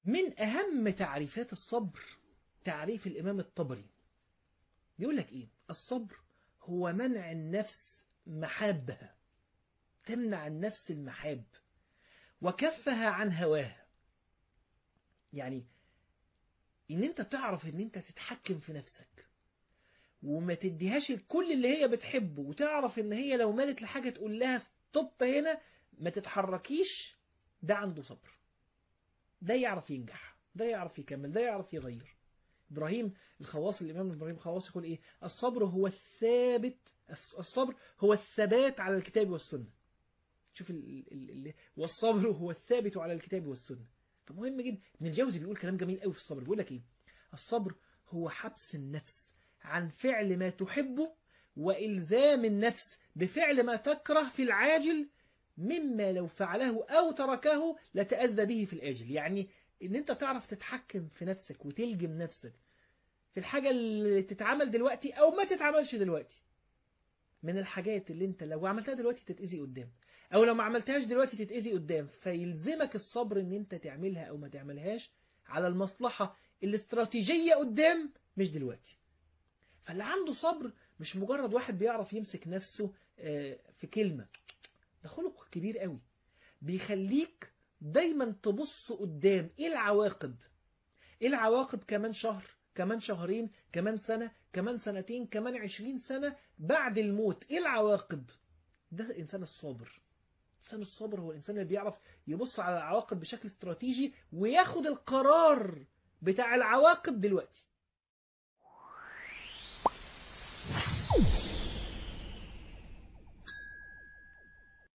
من أهم تعريفات الصبر تعريف الإمام الطبري، بيقول لك إيه؟ الصبر هو منع النفس محابها، تمنع النفس المحاب وكفها عن هواها. يعني إن أنت تعرف إن أنت تتحكم في نفسك وما تديهاش كل اللي هي بتحبه، وتعرف إن هي لو مالت لحاجة تقول لها ستوب هنا ما تتحركيش. ده عنده صبر، ده يعرف ينجح، ده يعرف يكمل، ده يعرف يغير. إبراهيم الخواص، الإمام إبراهيم الخواص يقول إيه؟ الصبر هو الثابت، الصبر هو الثبات على الكتاب والسنة. شوف والصبر هو الثابت على الكتاب والسنة. فمهم جدا. ابن الجوزي بيقول كلام جميل قوي في الصبر، بيقول لك إيه؟ الصبر هو حبس النفس عن فعل ما تحبه وإلزام النفس بفعل ما تكره في العاجل، مما لو فعله أو تركه لتأذى به في الآجل. يعني إن أنت تعرف تتحكم في نفسك وتلجم نفسك في الحاجة اللي تتعمل دلوقتي أو ما تتعملش دلوقتي. من الحاجات اللي انت لو عملتها دلوقتي تتأذي قدام، او لو ما عملتهاش دلوقتي تتأذي قدام، فيلزمك الصبر ان انت تعملها او ما تعملهاش على المصلحة الاستراتيجية قدام، مش دلوقتي. فاللي عنده صبر مش مجرد واحد بيعرف يمسك نفسه في كلمة. ده خلق كبير قوي، بيخليك دايما تبص قدام. ايه العواقب؟ ايه العواقب كمان شهر، كمان شهرين، كمان سنة، كمان سنتين، كمان 20 سنة بعد الموت؟ ايه العواقب؟ ده الإنسان الصابر. الإنسان الصابر هو الإنسان اللي بيعرف يبص على العواقب بشكل استراتيجي وياخد القرار بتاع العواقب دلوقتي.